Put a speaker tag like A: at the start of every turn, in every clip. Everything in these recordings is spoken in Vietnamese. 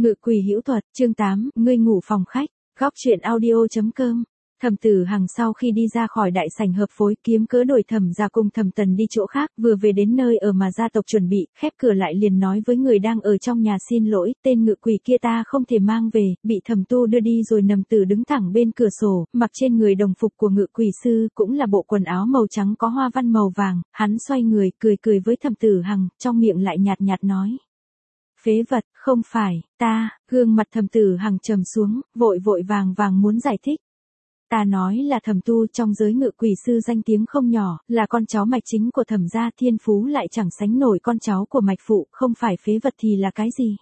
A: Ngự quỷ hữu thuật, chương 8, ngươi ngủ phòng khách, góc truyện audio.com. Thẩm Tử Hằng sau khi đi ra khỏi đại sảnh hợp phối kiếm cớ đổi Thẩm gia cùng Thẩm Tần đi chỗ khác, vừa về đến nơi ở mà gia tộc chuẩn bị, khép cửa lại liền nói với người đang ở trong nhà xin lỗi, tên ngự quỷ kia ta không thể mang về, bị Thẩm Tu đưa đi rồi. Nằm Tử đứng thẳng bên cửa sổ, mặc trên người đồng phục của ngự quỷ sư, cũng là bộ quần áo màu trắng có hoa văn màu vàng, hắn xoay người, cười với Thẩm Tử Hằng, trong miệng lại nhạt nhạt nói. Phế vật, không phải, ta, gương mặt Thẩm Tử Hằng trầm xuống, vội vàng muốn giải thích. Ta nói là Thẩm Tu trong giới ngự quỷ sư danh tiếng không nhỏ, là con cháu mạch chính của Thẩm gia, thiên phú lại chẳng sánh nổi con cháu của mạch phụ, không phải phế vật thì là cái gì?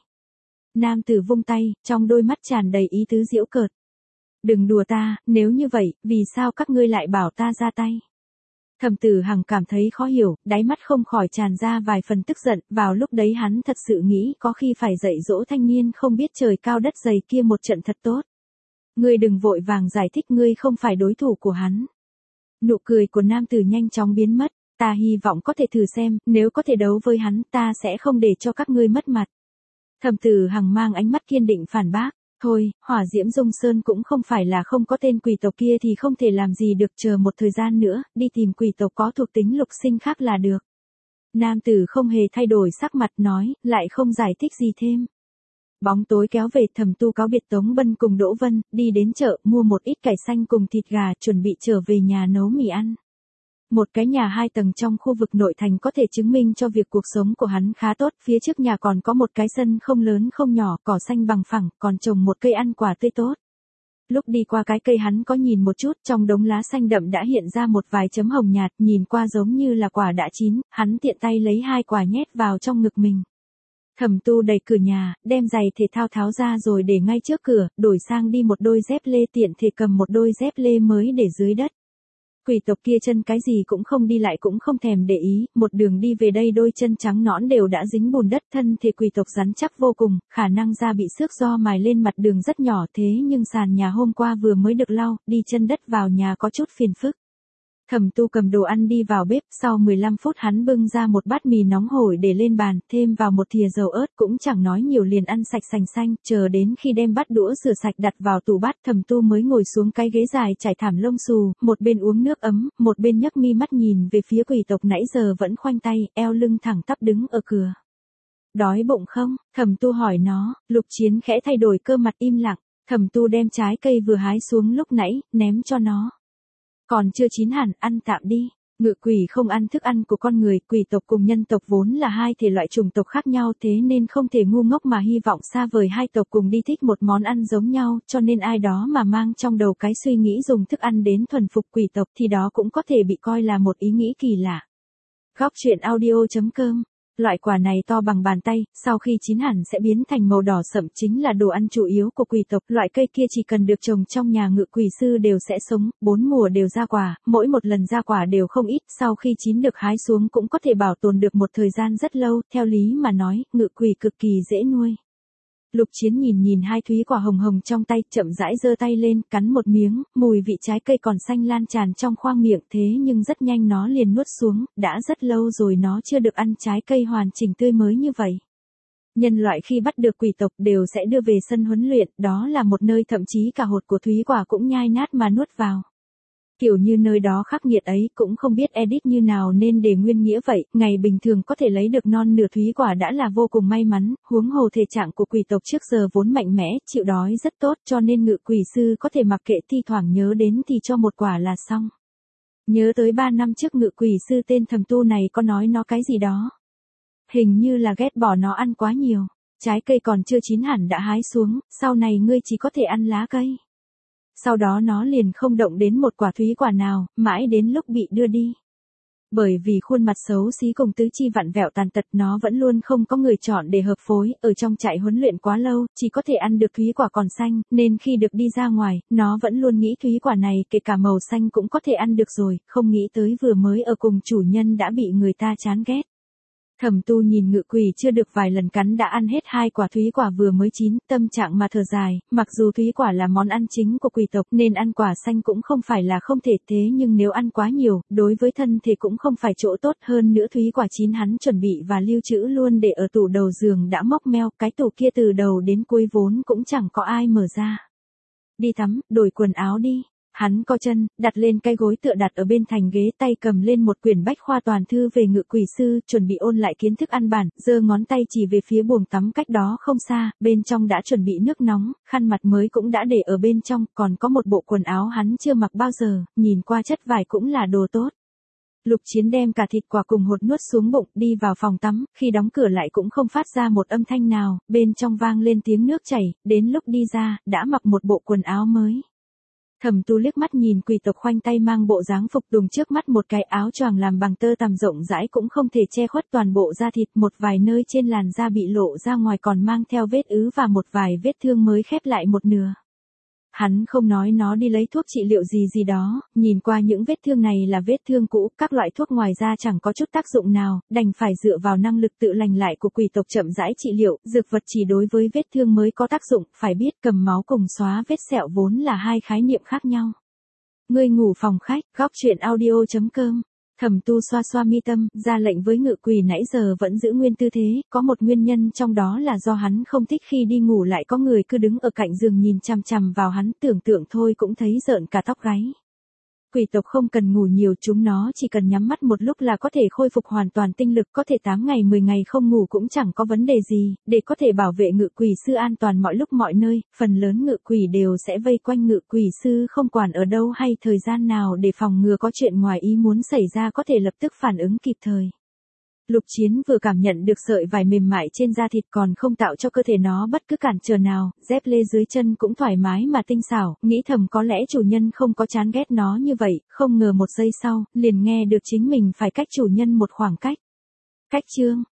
A: Nam tử vung tay, trong đôi mắt tràn đầy ý tứ giễu cợt. Đừng đùa ta, nếu như vậy, vì sao các ngươi lại bảo ta ra tay? Thẩm Tử Hằng cảm thấy khó hiểu, đáy mắt không khỏi tràn ra vài phần tức giận, vào lúc đấy hắn thật sự nghĩ có khi phải dạy dỗ thanh niên không biết trời cao đất dày kia một trận thật tốt. Ngươi đừng vội vàng giải thích, ngươi không phải đối thủ của hắn. Nụ cười của nam tử nhanh chóng biến mất, ta hy vọng có thể thử xem, nếu có thể đấu với hắn, ta sẽ không để cho các ngươi mất mặt. Thẩm Tử Hằng mang ánh mắt kiên định phản bác. Thôi, Hỏa Diễm Dung Sơn cũng không phải là không có tên quỷ tộc kia thì không thể làm gì được, chờ một thời gian nữa, đi tìm quỷ tộc có thuộc tính lục sinh khác là được. Nam tử không hề thay đổi sắc mặt nói, lại không giải thích gì thêm. Bóng tối kéo về, Thẩm Tu cáo biệt Tống Bân cùng Đỗ Vân, đi đến chợ, mua một ít cải xanh cùng thịt gà, chuẩn bị trở về nhà nấu mì ăn. Một cái nhà 2 tầng trong khu vực nội thành có thể chứng minh cho việc cuộc sống của hắn khá tốt, phía trước nhà còn có một cái sân không lớn không nhỏ, cỏ xanh bằng phẳng, còn trồng một cây ăn quả tươi tốt. Lúc đi qua cái cây hắn có nhìn một chút, trong đống lá xanh đậm đã hiện ra một vài chấm hồng nhạt, nhìn qua giống như là quả đã chín, hắn tiện tay lấy 2 quả nhét vào trong ngực mình. Thẩm Tu đẩy cửa nhà, đem giày thể thao tháo ra rồi để ngay trước cửa, đổi sang đi một đôi dép lê, tiện thể cầm một đôi dép lê mới để dưới đất. Quỷ tộc kia chân cái gì cũng không đi lại cũng không thèm để ý, một đường đi về đây đôi chân trắng nõn đều đã dính bùn đất, thân thể quỷ tộc rắn chắc vô cùng, khả năng da bị xước do mài lên mặt đường rất nhỏ, thế nhưng sàn nhà hôm qua vừa mới được lau, đi chân đất vào nhà có chút phiền phức. Thẩm Tu cầm đồ ăn đi vào bếp, sau 15 phút hắn bưng ra một bát mì nóng hổi để lên bàn, thêm vào một thìa dầu ớt, cũng chẳng nói nhiều liền ăn sạch sành xanh, chờ đến khi đem bát đũa rửa sạch đặt vào tủ bát, Thẩm Tu mới ngồi xuống cái ghế dài trải thảm lông xù, một bên uống nước ấm, một bên nhấc mi mắt nhìn về phía quỷ tộc nãy giờ vẫn khoanh tay, eo lưng thẳng tắp đứng ở cửa. Đói bụng không? Thẩm Tu hỏi nó. Lục Chiến khẽ thay đổi cơ mặt im lặng. Thẩm Tu đem trái cây vừa hái xuống lúc nãy, ném cho nó. Còn chưa chín hẳn, ăn tạm đi. Ngự quỷ không ăn thức ăn của con người, quỷ tộc cùng nhân tộc vốn là hai thể loại chủng tộc khác nhau, thế nên không thể ngu ngốc mà hy vọng xa vời hai tộc cùng đi thích một món ăn giống nhau, cho nên ai đó mà mang trong đầu cái suy nghĩ dùng thức ăn đến thuần phục quỷ tộc thì đó cũng có thể bị coi là một ý nghĩ kỳ lạ. Góc truyện audio.com. Loại quả này to bằng bàn tay, sau khi chín hẳn sẽ biến thành màu đỏ sậm, chính là đồ ăn chủ yếu của quỷ tộc. Loại cây kia chỉ cần được trồng trong nhà ngự quỷ sư đều sẽ sống, 4 mùa đều ra quả, mỗi một lần ra quả đều không ít, sau khi chín được hái xuống cũng có thể bảo tồn được một thời gian rất lâu, theo lý mà nói, ngự quỷ cực kỳ dễ nuôi. Lục Chiến nhìn 2 thúy quả hồng hồng trong tay, chậm rãi giơ tay lên, cắn một miếng, mùi vị trái cây còn xanh lan tràn trong khoang miệng, thế nhưng rất nhanh nó liền nuốt xuống, đã rất lâu rồi nó chưa được ăn trái cây hoàn chỉnh tươi mới như vậy. Nhân loại khi bắt được quỷ tộc đều sẽ đưa về sân huấn luyện, đó là một nơi thậm chí cả hột của thúy quả cũng nhai nát mà nuốt vào. Kiểu như nơi đó khắc nghiệt ấy, cũng không biết edit như nào nên để nguyên nghĩa vậy, ngày bình thường có thể lấy được non nửa thúy quả đã là vô cùng may mắn, huống hồ thể trạng của quỷ tộc trước giờ vốn mạnh mẽ, chịu đói rất tốt, cho nên ngự quỷ sư có thể mặc kệ, thi thoảng nhớ đến thì cho một quả là xong. Nhớ tới 3 năm trước ngự quỷ sư tên Thẩm Tu này có nói nó cái gì đó. Hình như là ghét bỏ nó ăn quá nhiều, trái cây còn chưa chín hẳn đã hái xuống, sau này ngươi chỉ có thể ăn lá cây. Sau đó nó liền không động đến một quả thúy quả nào, mãi đến lúc bị đưa đi. Bởi vì khuôn mặt xấu xí cùng tứ chi vặn vẹo tàn tật, nó vẫn luôn không có người chọn để hợp phối, ở trong trại huấn luyện quá lâu, chỉ có thể ăn được thúy quả còn xanh, nên khi được đi ra ngoài, nó vẫn luôn nghĩ thúy quả này kể cả màu xanh cũng có thể ăn được rồi, không nghĩ tới vừa mới ở cùng chủ nhân đã bị người ta chán ghét. Thẩm Tu nhìn ngự quỷ chưa được vài lần cắn đã ăn hết 2 quả thúy quả vừa mới chín, tâm trạng mà thở dài, mặc dù thúy quả là món ăn chính của quỷ tộc nên ăn quả xanh cũng không phải là không thể, thế nhưng nếu ăn quá nhiều, đối với thân thể cũng không phải chỗ tốt, hơn nữa thúy quả chín hắn chuẩn bị và lưu trữ luôn để ở tủ đầu giường đã mốc meo, cái tủ kia từ đầu đến cuối vốn cũng chẳng có ai mở ra. Đi tắm, đổi quần áo đi. Hắn co chân, đặt lên cái gối tựa đặt ở bên thành ghế, tay cầm lên một quyển bách khoa toàn thư về ngự quỷ sư, chuẩn bị ôn lại kiến thức căn bản, giơ ngón tay chỉ về phía buồng tắm cách đó không xa, bên trong đã chuẩn bị nước nóng, khăn mặt mới cũng đã để ở bên trong, còn có một bộ quần áo hắn chưa mặc bao giờ, nhìn qua chất vải cũng là đồ tốt. Lục Chiến đem cả thịt quả cùng hột nuốt xuống bụng, đi vào phòng tắm, khi đóng cửa lại cũng không phát ra một âm thanh nào, bên trong vang lên tiếng nước chảy, đến lúc đi ra, đã mặc một bộ quần áo mới. Thẩm Tu liếc mắt nhìn quỷ tộc khoanh tay mang bộ dáng phục tùng trước mắt, một cái áo choàng làm bằng tơ tằm rộng rãi cũng không thể che khuất toàn bộ da thịt, một vài nơi trên làn da bị lộ ra ngoài còn mang theo vết ứ và một vài vết thương mới khép lại một nửa. Hắn không nói nó đi lấy thuốc trị liệu gì đó, nhìn qua những vết thương này là vết thương cũ, các loại thuốc ngoài ra chẳng có chút tác dụng nào, đành phải dựa vào năng lực tự lành lại của quỷ tộc chậm rãi trị liệu, dược vật chỉ đối với vết thương mới có tác dụng, phải biết cầm máu cùng xóa vết sẹo vốn là hai khái niệm khác nhau. Ngươi ngủ phòng khách, góc truyện audio.com. Thẩm Tu xoa xoa mi tâm, ra lệnh với ngự quỷ nãy giờ vẫn giữ nguyên tư thế, có một nguyên nhân trong đó là do hắn không thích khi đi ngủ lại có người cứ đứng ở cạnh giường nhìn chằm chằm vào hắn, tưởng tượng thôi cũng thấy rợn cả tóc gáy. Quỷ tộc không cần ngủ nhiều, chúng nó chỉ cần nhắm mắt một lúc là có thể khôi phục hoàn toàn tinh lực, có thể 8 ngày 10 ngày không ngủ cũng chẳng có vấn đề gì, để có thể bảo vệ ngự quỷ sư an toàn mọi lúc mọi nơi, phần lớn ngự quỷ đều sẽ vây quanh ngự quỷ sư không quản ở đâu hay thời gian nào để phòng ngừa có chuyện ngoài ý muốn xảy ra có thể lập tức phản ứng kịp thời. Lục Chiến vừa cảm nhận được sợi vải mềm mại trên da thịt còn không tạo cho cơ thể nó bất cứ cản trở nào, dép lê dưới chân cũng thoải mái mà tinh xảo, nghĩ thầm có lẽ chủ nhân không có chán ghét nó như vậy, không ngờ một giây sau, liền nghe được chính mình phải cách chủ nhân một khoảng cách. Cách chương.